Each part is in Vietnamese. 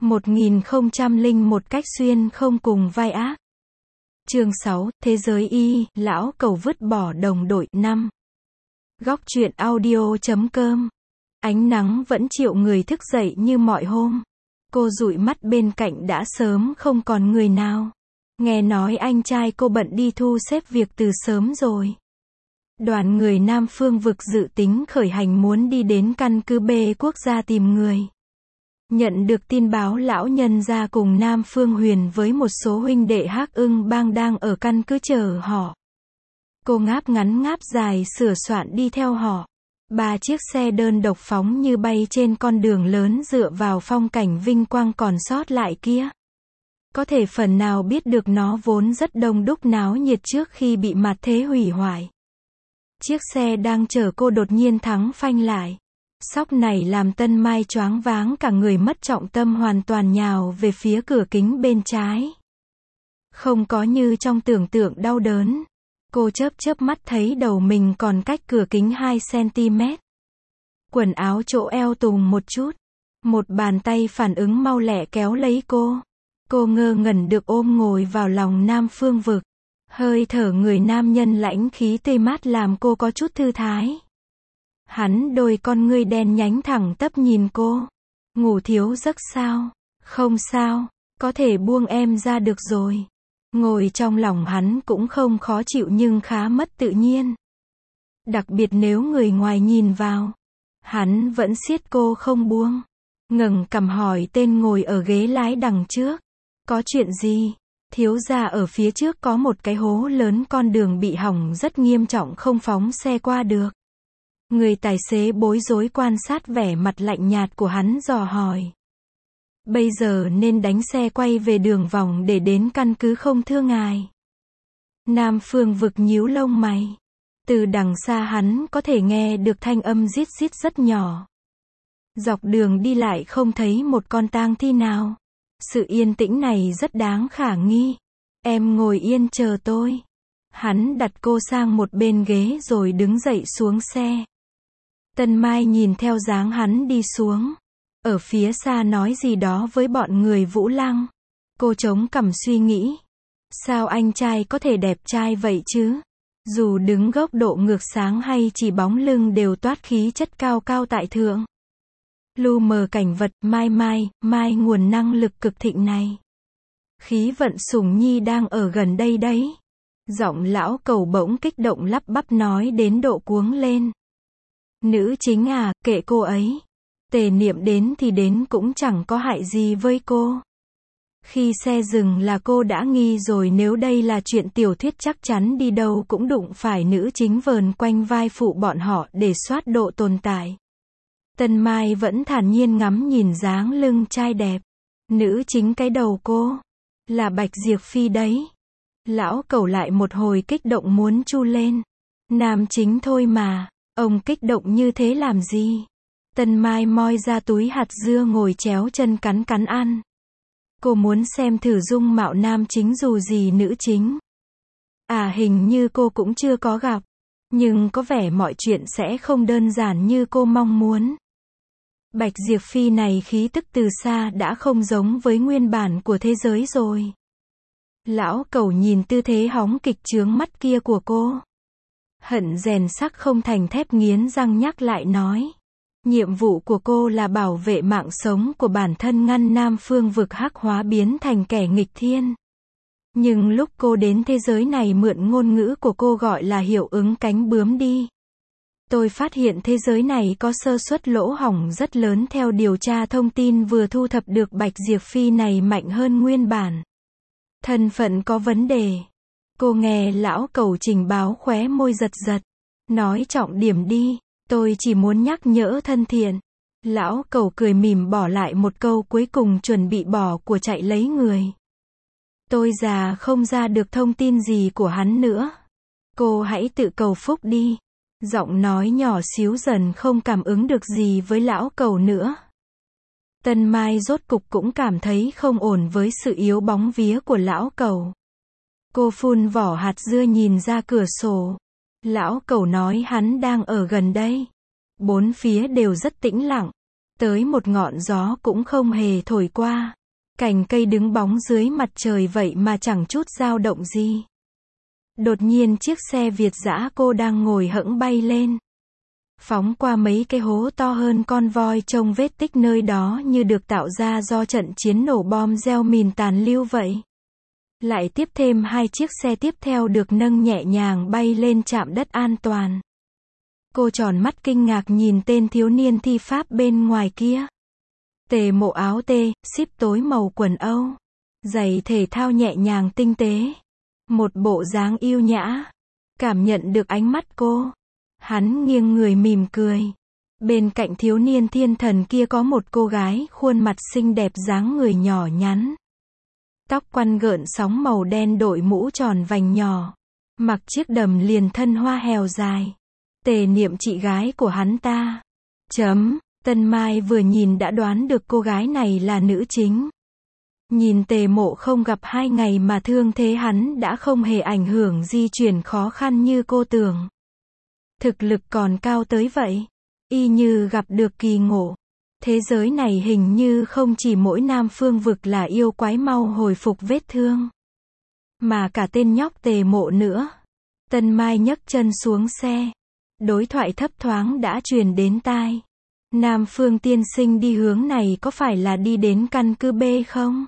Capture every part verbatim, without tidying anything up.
một nghìn không trăm lẻ một cách xuyên không cùng vai ác. Chương sáu, Thế giới y, lão cẩu vứt bỏ đồng đội. năm. Góc truyện audio chấm com. Ánh nắng vẫn triệu người thức dậy như mọi hôm. Cô dụi mắt bên cạnh đã sớm không còn người nào. Nghe nói anh trai cô bận đi thu xếp việc từ sớm rồi. Đoàn người Nam Phương Vực dự tính khởi hành muốn đi đến căn cứ B quốc gia tìm người. Nhận được tin báo lão nhân gia cùng Nam Phương Huyền với một số huynh đệ Hắc Ưng Bang đang ở căn cứ chờ họ. Cô ngáp ngắn ngáp dài sửa soạn đi theo họ. Ba chiếc xe đơn độc phóng như bay trên con đường lớn dựa vào phong cảnh vinh quang còn sót lại kia. Có thể phần nào biết được nó vốn rất đông đúc náo nhiệt trước khi bị mặt thế hủy hoại. Chiếc xe đang chở cô đột nhiên thắng phanh lại. Sóc này làm Tân Mai choáng váng cả người, mất trọng tâm hoàn toàn nhào về phía cửa kính bên trái. Không có như trong tưởng tượng đau đớn. Cô chớp chớp mắt thấy đầu mình còn cách cửa kính hai xăng-ti-mét. Quần áo chỗ eo tùng một chút. Một bàn tay phản ứng mau lẹ kéo lấy cô. Cô ngơ ngẩn được ôm ngồi vào lòng Nam Phương Vực. Hơi thở người nam nhân lãnh khí tươi mát làm cô có chút thư thái. Hắn đôi con ngươi đen nhánh thẳng tắp nhìn cô. Ngủ thiếu giấc sao? Không sao, có thể buông em ra được rồi. Ngồi trong lòng hắn cũng không khó chịu nhưng khá mất tự nhiên. Đặc biệt nếu người ngoài nhìn vào. Hắn vẫn siết cô không buông. Ngẩng cằm hỏi tên ngồi ở ghế lái đằng trước. Có chuyện gì? Thiếu gia ở phía trước có một cái hố lớn, con đường bị hỏng rất nghiêm trọng, không phóng xe qua được. Người tài xế bối rối quan sát vẻ mặt lạnh nhạt của hắn dò hỏi. Bây giờ nên đánh xe quay về đường vòng để đến căn cứ không thưa ngài? Nam Phương Vực nhíu lông mày. Từ đằng xa hắn có thể nghe được thanh âm rít rít rất nhỏ. Dọc đường đi lại không thấy một con tang thi nào. Sự yên tĩnh này rất đáng khả nghi. Em ngồi yên chờ tôi. Hắn đặt cô sang một bên ghế rồi đứng dậy xuống xe. Tân Mai nhìn theo dáng hắn đi xuống. Ở phía xa nói gì đó với bọn người Vũ Lăng. Cô chống cằm suy nghĩ. Sao anh trai có thể đẹp trai vậy chứ? Dù đứng góc độ ngược sáng hay chỉ bóng lưng đều toát khí chất cao cao tại thượng. Lu mờ cảnh vật, mai mai, mai nguồn năng lực cực thịnh này. Khí vận sủng nhi đang ở gần đây đấy. Giọng lão cẩu bỗng kích động lắp bắp nói đến độ cuống lên. Nữ chính à, kệ cô ấy. Tề Niệm đến thì đến cũng chẳng có hại gì với cô. Khi xe dừng là cô đã nghi rồi, nếu đây là chuyện tiểu thuyết chắc chắn đi đâu cũng đụng phải nữ chính vờn quanh vai phụ bọn họ để soát độ tồn tại. Tân Mai vẫn thản nhiên ngắm nhìn dáng lưng trai đẹp. Nữ chính cái đầu cô. Là Bạch Diệp Phi đấy. Lão cẩu lại một hồi kích động muốn chu lên. Nam chính thôi mà. Ông kích động như thế làm gì? Tân Mai moi ra túi hạt dưa ngồi chéo chân cắn cắn ăn. Cô muốn xem thử dung mạo nam chính dù gì nữ chính. À, hình như cô cũng chưa có gặp. Nhưng có vẻ mọi chuyện sẽ không đơn giản như cô mong muốn. Bạch Diệp Phi này khí tức từ xa đã không giống với nguyên bản của thế giới rồi. Lão cẩu nhìn tư thế hóng kịch chướng mắt kia của cô. Hận rèn sắc không thành thép, nghiến răng nhắc lại nói. Nhiệm vụ của cô là bảo vệ mạng sống của bản thân, ngăn Nam Phương Vực hắc hóa biến thành kẻ nghịch thiên. Nhưng lúc cô đến thế giới này, mượn ngôn ngữ của cô gọi là hiệu ứng cánh bướm đi. Tôi phát hiện thế giới này có sơ suất lỗ hổng rất lớn. Theo điều tra thông tin vừa thu thập được, Bạch Diệp Phi này mạnh hơn nguyên bản. Thân phận có vấn đề. Cô nghe lão cẩu trình báo khóe môi giật giật. Nói trọng điểm đi. Tôi chỉ muốn nhắc nhở thân thiện. Lão cẩu cười mỉm bỏ lại một câu cuối cùng chuẩn bị bỏ của chạy lấy người. Tôi già không ra được thông tin gì của hắn nữa. Cô hãy tự cầu phúc đi. Giọng nói nhỏ xíu dần không cảm ứng được gì với lão cẩu nữa. Tân Mai rốt cục cũng cảm thấy không ổn với sự yếu bóng vía của lão cẩu. Cô phun vỏ hạt dưa nhìn ra cửa sổ. Lão cẩu nói hắn đang ở gần đây. Bốn phía đều rất tĩnh lặng. tới một ngọn gió cũng không hề thổi qua. Cành cây đứng bóng dưới mặt trời vậy mà chẳng chút dao động gì. Đột nhiên chiếc xe Việt dã cô đang ngồi hẫng bay lên. Phóng qua mấy cái hố to hơn con voi, trông vết tích nơi đó như được tạo ra do trận chiến nổ bom gieo mìn tàn lưu vậy. Lại tiếp thêm hai chiếc xe tiếp theo được nâng nhẹ nhàng bay lên trạm đất an toàn. Cô tròn mắt kinh ngạc nhìn tên thiếu niên thi pháp bên ngoài kia. Tề Mộ áo tê, ship tối màu quần Âu. Giày thể thao nhẹ nhàng tinh tế. Một bộ dáng yêu nhã. Cảm nhận được ánh mắt cô. Hắn nghiêng người mỉm cười. Bên cạnh thiếu niên thiên thần kia có một cô gái khuôn mặt xinh đẹp dáng người nhỏ nhắn. Tóc quăn gợn sóng màu đen, đội mũ tròn vành nhỏ. Mặc chiếc đầm liền thân hoa hèo dài. Tề Niệm chị gái của hắn ta. Chấm. Tân Mai vừa nhìn đã đoán được cô gái này là nữ chính. Nhìn Tề Mộ không gặp hai ngày mà thương thế hắn đã không hề ảnh hưởng di chuyển khó khăn như cô tưởng. Thực lực còn cao tới vậy. Y như gặp được kỳ ngộ. Thế giới này hình như không chỉ mỗi Nam Phương Vực là yêu quái mau hồi phục vết thương. Mà cả tên nhóc Tề Mộ nữa. Tân Mai nhấc chân xuống xe. Đối thoại thấp thoáng đã truyền đến tai. Nam Phương tiên sinh đi hướng này có phải là đi đến căn cứ B không?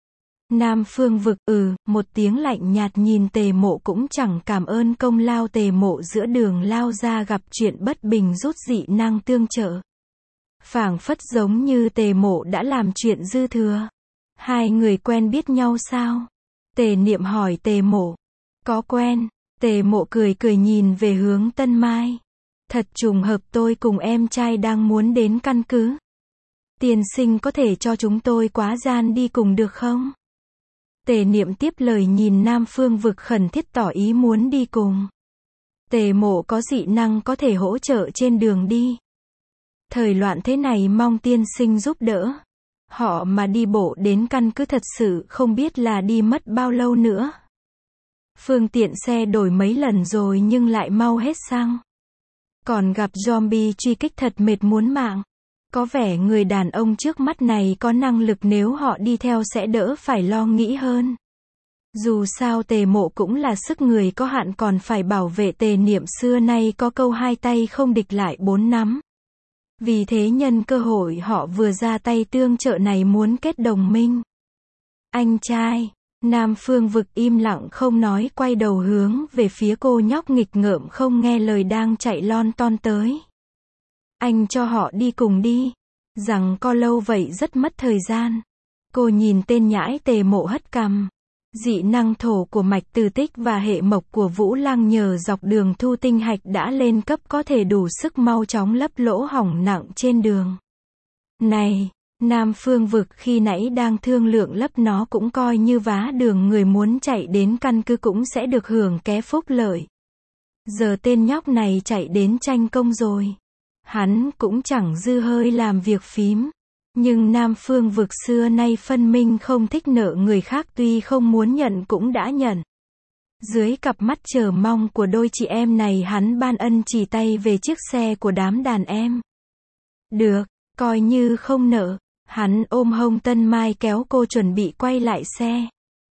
Nam Phương Vực, ừ, một tiếng lạnh nhạt nhìn Tề Mộ cũng chẳng cảm ơn công lao. Tề Mộ giữa đường lao ra gặp chuyện bất bình rút dị năng tương trợ. Phảng phất giống như Tề Mộ đã làm chuyện dư thừa. Hai người quen biết nhau sao? Tề Niệm hỏi Tề Mộ. Có quen. Tề Mộ cười cười nhìn về hướng Tân Mai. Thật trùng hợp, tôi cùng em trai đang muốn đến căn cứ. Tiên sinh có thể cho chúng tôi quá gian đi cùng được không? Tề Niệm tiếp lời nhìn Nam Phương Vực khẩn thiết tỏ ý muốn đi cùng. Tề Mộ có dị năng có thể hỗ trợ trên đường đi. Thời loạn thế này mong tiên sinh giúp đỡ. Họ mà đi bộ đến căn cứ thật sự không biết là đi mất bao lâu nữa. Phương tiện xe đổi mấy lần rồi nhưng lại mau hết xăng. Còn gặp zombie truy kích thật mệt muốn mạng. Có vẻ người đàn ông trước mắt này có năng lực, nếu họ đi theo sẽ đỡ phải lo nghĩ hơn. Dù sao Tề Mộ cũng là sức người có hạn, còn phải bảo vệ Tề Niệm. Xưa nay có câu hai tay không địch lại bốn nắm. Vì thế nhân cơ hội họ vừa ra tay tương trợ này muốn kết đồng minh. Anh trai. Nam Phương Vực im lặng không nói, quay đầu hướng về phía cô nhóc nghịch ngợm không nghe lời đang chạy lon ton tới. Anh cho họ đi cùng đi. Rằng co lâu vậy rất mất thời gian. Cô nhìn tên nhãi Tề Mộ hất cằm. Dị năng thổ của mạch từ tích và hệ mộc của Vũ Lăng nhờ dọc đường thu tinh hạch đã lên cấp, có thể đủ sức mau chóng lấp lỗ hỏng nặng trên đường. Này, Nam Phương Vực khi nãy đang thương lượng lấp nó cũng coi như vá đường, người muốn chạy đến căn cứ cũng sẽ được hưởng ké phúc lợi. Giờ tên nhóc này chạy đến tranh công rồi. Hắn cũng chẳng dư hơi làm việc phím. Nhưng Nam Phương Vực xưa nay phân minh không thích nợ người khác, tuy không muốn nhận cũng đã nhận. Dưới cặp mắt chờ mong của đôi chị em này, hắn ban ân chỉ tay về chiếc xe của đám đàn em. Được, coi như không nợ. Hắn ôm hông Tân Mai kéo cô chuẩn bị quay lại xe.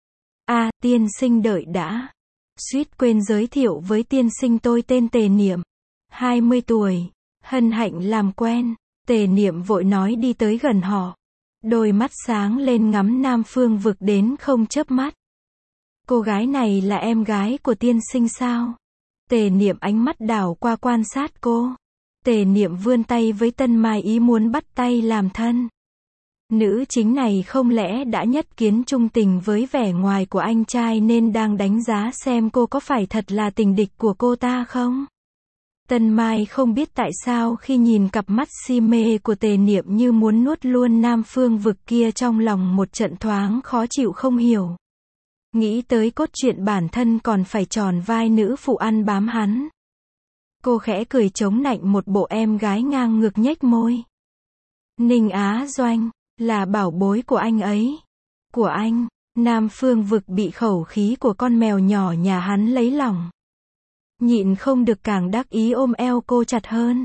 À, tiên sinh đợi đã. Suýt quên giới thiệu với tiên sinh, tôi tên Tề Niệm. hai mươi tuổi. Hân hạnh làm quen. Tề Niệm vội nói đi tới gần họ. Đôi mắt sáng lên ngắm Nam Phương Vực đến không chớp mắt. Cô gái này là em gái của tiên sinh sao? Tề Niệm ánh mắt đảo qua quan sát cô. Tề Niệm vươn tay với Tân Mai ý muốn bắt tay làm thân. Nữ chính này không lẽ đã nhất kiến trung tình với vẻ ngoài của anh trai nên đang đánh giá xem cô có phải thật là tình địch của cô ta không? Tân Mai không biết tại sao khi nhìn cặp mắt si mê của Tề Niệm như muốn nuốt luôn Nam Phương Vực kia, trong lòng một trận thoáng khó chịu không hiểu. Nghĩ tới cốt truyện bản thân còn phải tròn vai nữ phụ ăn bám hắn. Cô khẽ cười chống nạnh một bộ em gái ngang ngược nhếch môi. Ninh Á Doanh, là bảo bối của anh ấy. Của anh. Nam Phương Vực bị khẩu khí của con mèo nhỏ nhà hắn lấy lòng. Nhịn không được càng đắc ý ôm eo cô chặt hơn.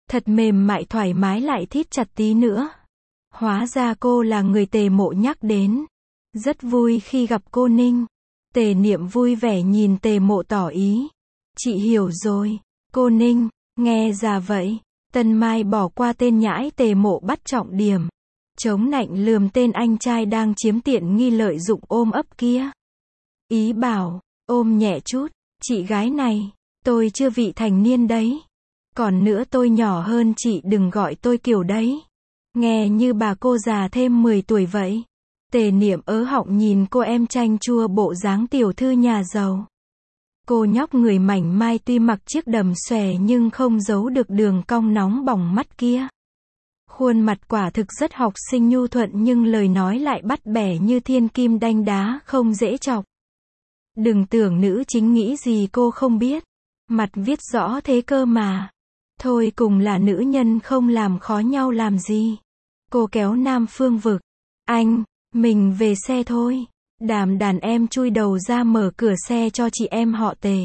Thật mềm mại thoải mái lại thít chặt tí nữa. Hóa ra cô là người Tề Mộ nhắc đến. Rất vui khi gặp cô Ninh. Tề Niệm vui vẻ nhìn Tề Mộ tỏ ý. Chị hiểu rồi. Cô Ninh, nghe ra vậy. Tân Mai bỏ qua tên nhãi Tề Mộ bắt trọng điểm. Chống nạnh lườm tên anh trai đang chiếm tiện nghi lợi dụng ôm ấp kia. Ý bảo, ôm nhẹ chút, chị gái này, tôi chưa vị thành niên đấy. Còn nữa tôi nhỏ hơn chị đừng gọi tôi kiểu đấy. Nghe như bà cô già thêm mười tuổi vậy. Tề Niệm ớ họng nhìn cô em chanh chua bộ dáng tiểu thư nhà giàu. Cô nhóc người mảnh mai tuy mặc chiếc đầm xòe nhưng không giấu được đường cong nóng bỏng mắt kia. Khuôn mặt quả thực rất học sinh nhu thuận nhưng lời nói lại bắt bẻ như thiên kim đanh đá không dễ chọc. Đừng tưởng nữ chính nghĩ gì cô không biết. Mặt viết rõ thế cơ mà. Thôi cùng là nữ nhân không làm khó nhau làm gì. Cô kéo Nam Phương vực. Anh, mình về xe thôi. Đàm đàn em chui đầu ra mở cửa xe cho chị em họ Tề.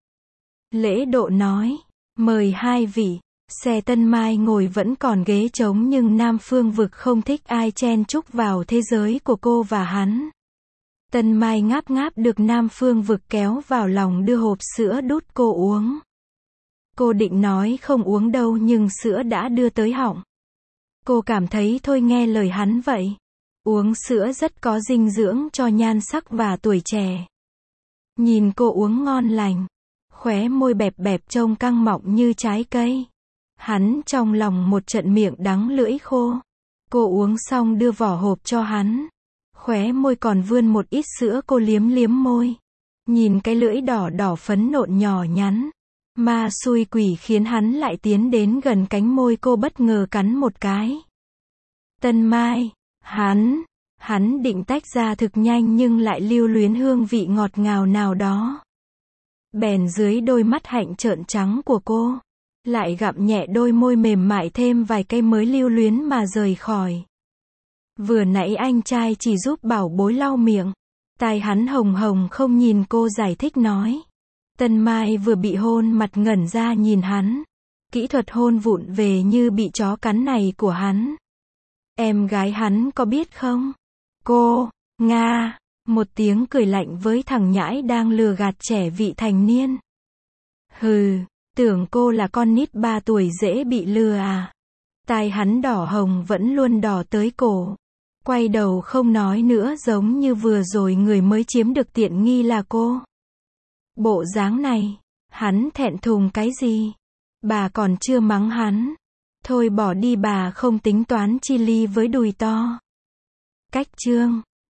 Lễ Độ nói. Mời hai vị. Xe Tân Mai ngồi vẫn còn ghế trống nhưng Nam Phương vực không thích ai chen chúc vào thế giới của cô và hắn. Tân Mai ngáp ngáp được Nam Phương vực kéo vào lòng đưa hộp sữa đút cô uống. Cô định nói không uống đâu nhưng sữa đã đưa tới họng. Cô cảm thấy thôi nghe lời hắn vậy. Uống sữa rất có dinh dưỡng cho nhan sắc và tuổi trẻ. Nhìn cô uống ngon lành. Khóe môi bẹp bẹp trông căng mọng như trái cây. Hắn trong lòng một trận miệng đắng lưỡi khô. Cô uống xong đưa vỏ hộp cho hắn. Khóe môi còn vươn một ít sữa cô liếm liếm môi. Nhìn cái lưỡi đỏ đỏ phấn nộn nhỏ nhắn. Ma xui quỷ khiến hắn lại tiến đến gần cánh môi cô bất ngờ cắn một cái. Tân Mai, hắn, hắn định tách ra thực nhanh nhưng lại lưu luyến hương vị ngọt ngào nào đó. Bèn dưới đôi mắt hạnh trợn trắng của cô, lại gặm nhẹ đôi môi mềm mại thêm vài cây mới lưu luyến mà rời khỏi. Vừa nãy anh trai chỉ giúp bảo bối lau miệng. Tai hắn hồng hồng không nhìn cô giải thích nói. Tân Mai vừa bị hôn mặt ngẩn ra nhìn hắn. Kỹ thuật hôn vụng về như bị chó cắn này của hắn. Em gái hắn có biết không? Cô, Nga, một tiếng cười lạnh với thằng nhãi đang lừa gạt trẻ vị thành niên. Hừ, tưởng cô là con nít ba tuổi dễ bị lừa à? Tai hắn đỏ hồng vẫn luôn đỏ tới cổ. Quay đầu không nói nữa giống như vừa rồi người mới chiếm được tiện nghi là cô. Bộ dáng này, hắn thẹn thùng cái gì? Bà còn chưa mắng hắn. Thôi bỏ đi bà không tính toán chi ly với đùi to. Cách chương